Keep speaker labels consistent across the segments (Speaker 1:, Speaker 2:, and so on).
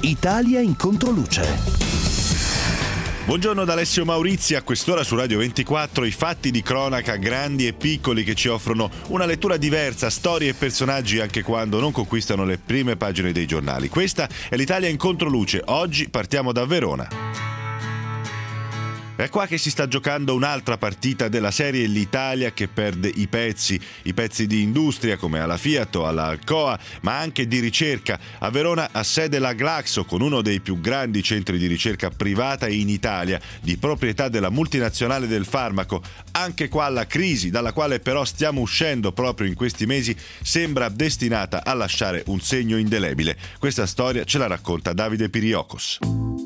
Speaker 1: Italia in controluce.
Speaker 2: Buongiorno da Alessio Maurizi, a quest'ora su Radio 24 i fatti di cronaca grandi e piccoli che ci offrono una lettura diversa, storie e personaggi anche quando non conquistano le prime pagine dei giornali. Questa è l'Italia in controluce, oggi partiamo da Verona. È qua che si sta giocando un'altra partita della serie, l'Italia che perde i pezzi di industria come alla Fiat o alla Alcoa, ma anche di ricerca. A Verona ha sede la Glaxo, con uno dei più grandi centri di ricerca privata in Italia, di proprietà della multinazionale del farmaco. Anche qua la crisi, dalla quale però stiamo uscendo proprio in questi mesi, sembra destinata a lasciare un segno indelebile. Questa storia ce la racconta Davide Piriokos.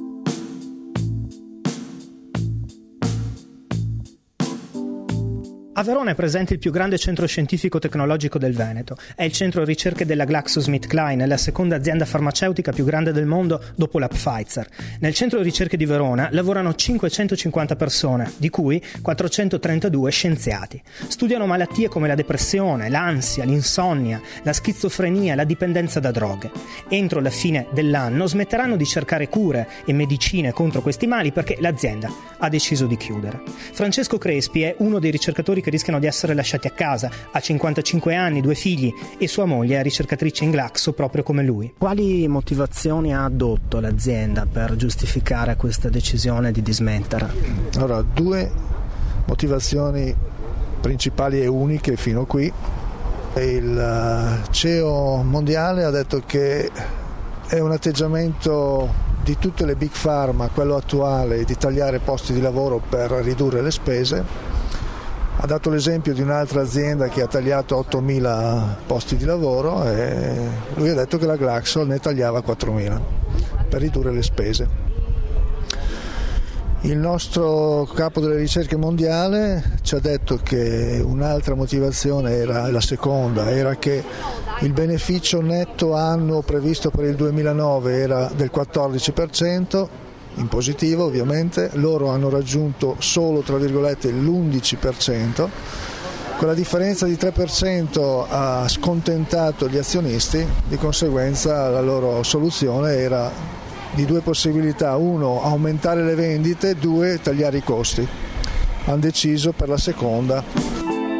Speaker 3: A Verona è presente il più grande centro scientifico tecnologico del Veneto. È il centro ricerche della GlaxoSmithKline, la seconda azienda farmaceutica più grande del mondo dopo la Pfizer. Nel centro ricerche di Verona lavorano 550 persone, di cui 432 scienziati. Studiano malattie come la depressione, l'ansia, l'insonnia, la schizofrenia, la dipendenza da droghe. Entro la fine dell'anno smetteranno di cercare cure e medicine contro questi mali perché l'azienda ha deciso di chiudere. Francesco Crespi è uno dei ricercatori che rischiano di essere lasciati a casa. Ha 55 anni, 2 figli e sua moglie è ricercatrice in Glaxo proprio come lui. Quali motivazioni ha addotto l'azienda per giustificare questa decisione di dismettere?
Speaker 4: Allora, 2 motivazioni principali e uniche fino a qui. Il CEO mondiale ha detto che è un atteggiamento di tutte le big pharma, quello attuale, di tagliare posti di lavoro per ridurre le spese. Ha dato l'esempio di un'altra azienda che ha tagliato 8.000 posti di lavoro e lui ha detto che la Glaxo ne tagliava 4.000 per ridurre le spese. Il nostro capo delle ricerche mondiale ci ha detto che un'altra motivazione era, la seconda, era che il beneficio netto annuo previsto per il 2009 era del 14%, in positivo ovviamente, loro hanno raggiunto solo tra virgolette l'11%, quella differenza di 3% ha scontentato gli azionisti, di conseguenza la loro soluzione era di 2 possibilità: 1 aumentare le vendite, 2 tagliare i costi. Hanno deciso per la seconda.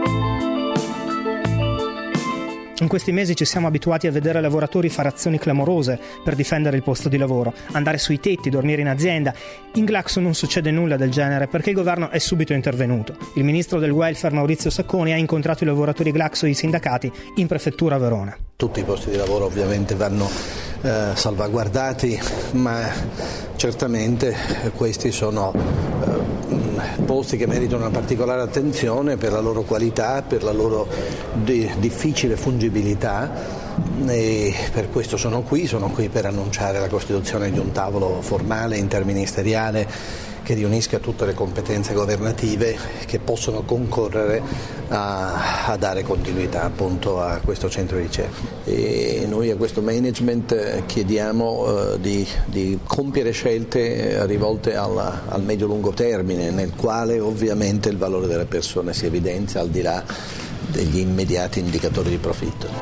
Speaker 3: In questi mesi ci siamo abituati a vedere lavoratori fare azioni clamorose per difendere il posto di lavoro, andare sui tetti, dormire in azienda. In Glaxo non succede nulla del genere perché il governo è subito intervenuto. Il ministro del welfare Maurizio Sacconi ha incontrato i lavoratori Glaxo e i sindacati in prefettura a Verona.
Speaker 5: Tutti i posti di lavoro ovviamente vanno salvaguardati, ma certamente questi sono posti che meritano una particolare attenzione per la loro qualità, per la loro difficile fungibilità, e per questo sono qui per annunciare la costituzione di un tavolo formale interministeriale che riunisca tutte le competenze governative che possono concorrere a dare continuità appunto a questo centro di ricerca. E noi a questo management chiediamo di compiere scelte rivolte al medio-lungo termine, nel quale ovviamente il valore delle persone si evidenzia al di là degli immediati indicatori di profitto.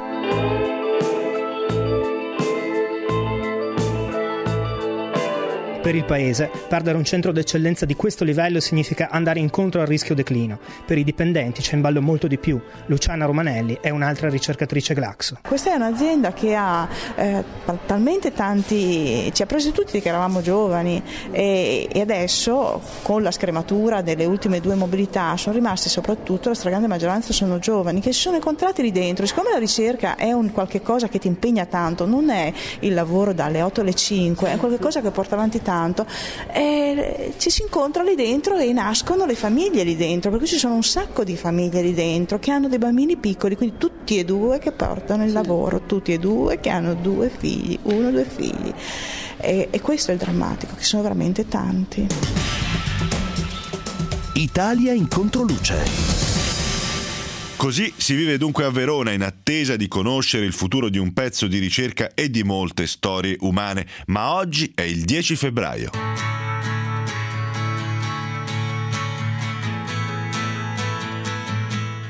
Speaker 3: Per il Paese, perdere un centro d'eccellenza di questo livello significa andare incontro al rischio declino. Per i dipendenti c'è in ballo molto di più. Luciana Romanelli è un'altra ricercatrice Glaxo.
Speaker 6: Questa è un'azienda che ha talmente tanti, ci ha presi tutti che eravamo giovani e adesso con la scrematura delle ultime 2 mobilità sono rimasti, soprattutto la stragrande maggioranza sono giovani che si sono incontrati lì dentro. Siccome la ricerca è un qualche cosa che ti impegna tanto, non è il lavoro dalle 8 alle 5, è qualche cosa che porta avanti tanto, ci si incontra lì dentro e nascono le famiglie lì dentro, perché ci sono un sacco di famiglie lì dentro che hanno dei bambini piccoli, quindi tutti e 2 che portano il lavoro, tutti e 2 che hanno 2 figli, 1 o 2 figli, e questo è il drammatico, che sono veramente tanti.
Speaker 1: Italia in controluce.
Speaker 2: Così si vive dunque a Verona in attesa di conoscere il futuro di un pezzo di ricerca e di molte storie umane, ma oggi è il 10 febbraio.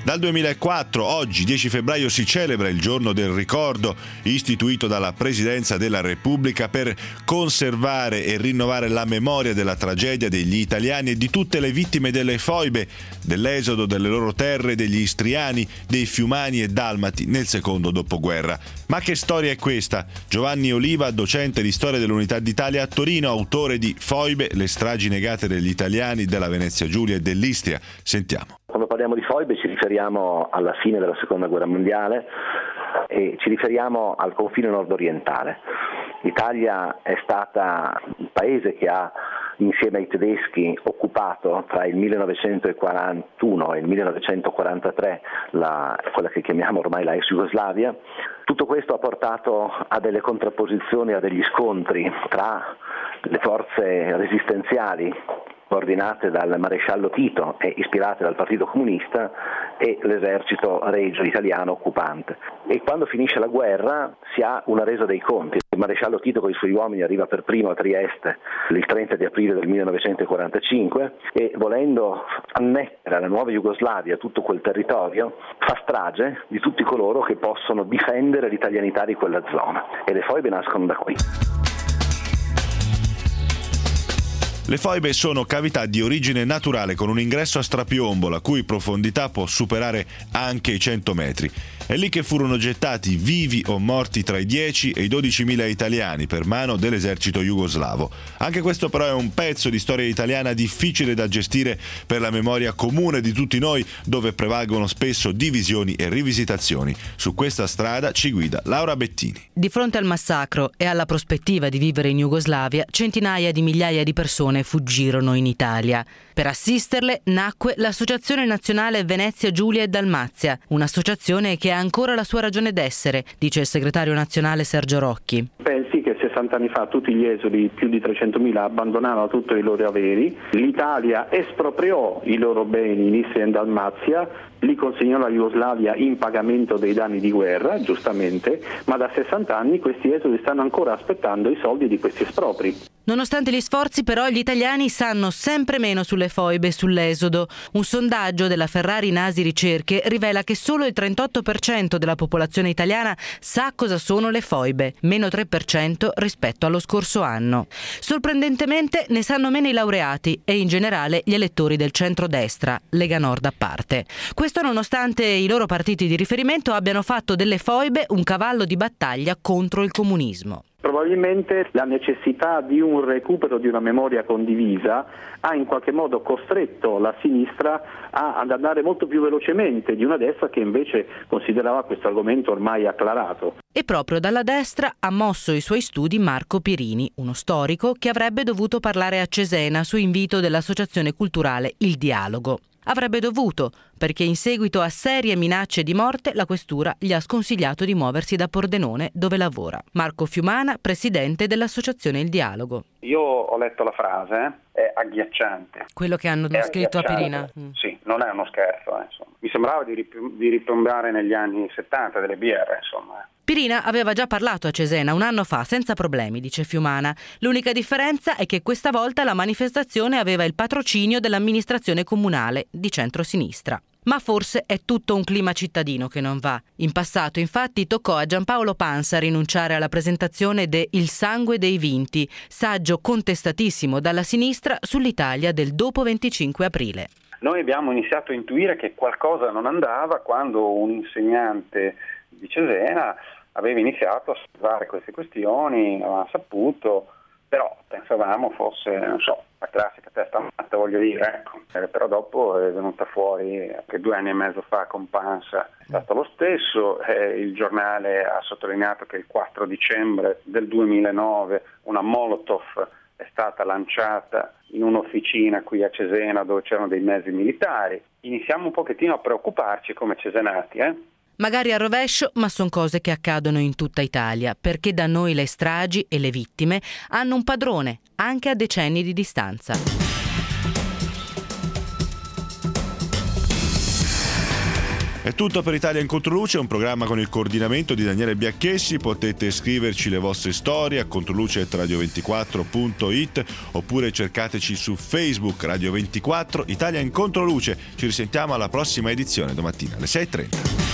Speaker 2: Dal 2004, oggi 10 febbraio, si celebra il giorno del ricordo, istituito dalla Presidenza della Repubblica per conservare e rinnovare la memoria della tragedia degli italiani e di tutte le vittime delle foibe, dell'esodo delle loro terre, degli istriani, dei fiumani e dalmati nel secondo dopoguerra. Ma che storia è questa? Giovanni Oliva, docente di storia dell'Unità d'Italia a Torino, autore di Foibe, le stragi negate degli italiani, della Venezia Giulia e dell'Istria. Sentiamo.
Speaker 7: Quando parliamo di foibe ci riferiamo alla fine della Seconda Guerra Mondiale e ci riferiamo al confine nord-orientale. L'Italia è stata il paese che ha, insieme ai tedeschi, occupato tra il 1941 e il 1943 quella che chiamiamo ormai la ex Jugoslavia. Tutto questo ha portato a delle contrapposizioni, a degli scontri tra le forze resistenziali coordinate dal maresciallo Tito e ispirate dal Partito Comunista e l'esercito regio italiano occupante. E quando finisce la guerra si ha una resa dei conti. Il maresciallo Tito con i suoi uomini arriva per primo a Trieste il 30 di aprile del 1945 e, volendo annettere alla nuova Jugoslavia tutto quel territorio, fa strage di tutti coloro che possono difendere l'italianità di quella zona. E le foibe nascono da qui.
Speaker 2: Le foibe sono cavità di origine naturale con un ingresso a strapiombo la cui profondità può superare anche i 100 metri. È lì che furono gettati vivi o morti tra i 10 e i 12.000 italiani per mano dell'esercito jugoslavo. Anche questo però è un pezzo di storia italiana difficile da gestire per la memoria comune di tutti noi, dove prevalgono spesso divisioni e rivisitazioni. Su questa strada ci guida Laura Bettini.
Speaker 8: Di fronte al massacro e alla prospettiva di vivere in Jugoslavia, centinaia di migliaia di persone fuggirono in Italia. Per assisterle nacque l'Associazione Nazionale Venezia Giulia e Dalmazia, un'associazione che ha ancora la sua ragione d'essere, dice il segretario nazionale Sergio Rocchi.
Speaker 9: Pensi che 60 anni fa tutti gli esuli, più di 300.000, abbandonavano tutti i loro averi, l'Italia espropriò i loro beni in Istria e in Dalmazia, li consegnò alla Jugoslavia in pagamento dei danni di guerra, giustamente, ma da 60 anni questi esuli stanno ancora aspettando i soldi di questi espropri.
Speaker 8: Nonostante gli sforzi, però, gli italiani sanno sempre meno sulle foibe e sull'esodo. Un sondaggio della Ferrari Nasi Ricerche rivela che solo il 38% della popolazione italiana sa cosa sono le foibe, meno 3% rispetto allo scorso anno. Sorprendentemente ne sanno meno i laureati e in generale gli elettori del centrodestra, Lega Nord a parte. Questo nonostante i loro partiti di riferimento abbiano fatto delle foibe un cavallo di battaglia contro il comunismo.
Speaker 9: Probabilmente la necessità di un recupero di una memoria condivisa ha in qualche modo costretto la sinistra ad andare molto più velocemente di una destra che invece considerava questo argomento ormai acclarato.
Speaker 8: E proprio dalla destra ha mosso i suoi studi Marco Pirini, uno storico che avrebbe dovuto parlare a Cesena su invito dell'associazione culturale Il Dialogo. Avrebbe dovuto, perché in seguito a serie minacce di morte la questura gli ha sconsigliato di muoversi da Pordenone, dove lavora. Marco Fiumana, presidente dell'associazione Il Dialogo.
Speaker 10: Io ho letto la frase, è agghiacciante.
Speaker 8: Quello che hanno scritto a Pirina?
Speaker 10: Sì, non è uno scherzo. Insomma. Mi sembrava di ripiombare negli anni 70 delle BR, insomma.
Speaker 8: Pirina aveva già parlato a Cesena un anno fa senza problemi, dice Fiumana. L'unica differenza è che questa volta la manifestazione aveva il patrocinio dell'amministrazione comunale di centrosinistra. Ma forse è tutto un clima cittadino che non va. In passato, infatti, toccò a Giampaolo Pansa rinunciare alla presentazione de Il sangue dei vinti, saggio contestatissimo dalla sinistra sull'Italia del dopo 25 aprile.
Speaker 10: Noi abbiamo iniziato a intuire che qualcosa non andava quando un insegnante di Cesena aveva iniziato a osservare queste questioni, avevamo saputo, però pensavamo fosse, non so, la classica testa matta, voglio dire, ecco. Però dopo è venuta fuori che 2 anni e mezzo fa con Pansa è stato lo stesso, il giornale ha sottolineato che il 4 dicembre del 2009 una Molotov è stata lanciata in un'officina qui a Cesena dove c'erano dei mezzi militari. Iniziamo un pochettino a preoccuparci come cesenati,
Speaker 8: Magari a rovescio, ma sono cose che accadono in tutta Italia, perché da noi le stragi e le vittime hanno un padrone, anche a decenni di distanza.
Speaker 2: È tutto per Italia in Controluce, un programma con il coordinamento di Daniele Biacchessi. Potete scriverci le vostre storie a controluce@radio24.it oppure cercateci su Facebook Radio 24 Italia in Controluce. Ci risentiamo alla prossima edizione domattina alle 6:30.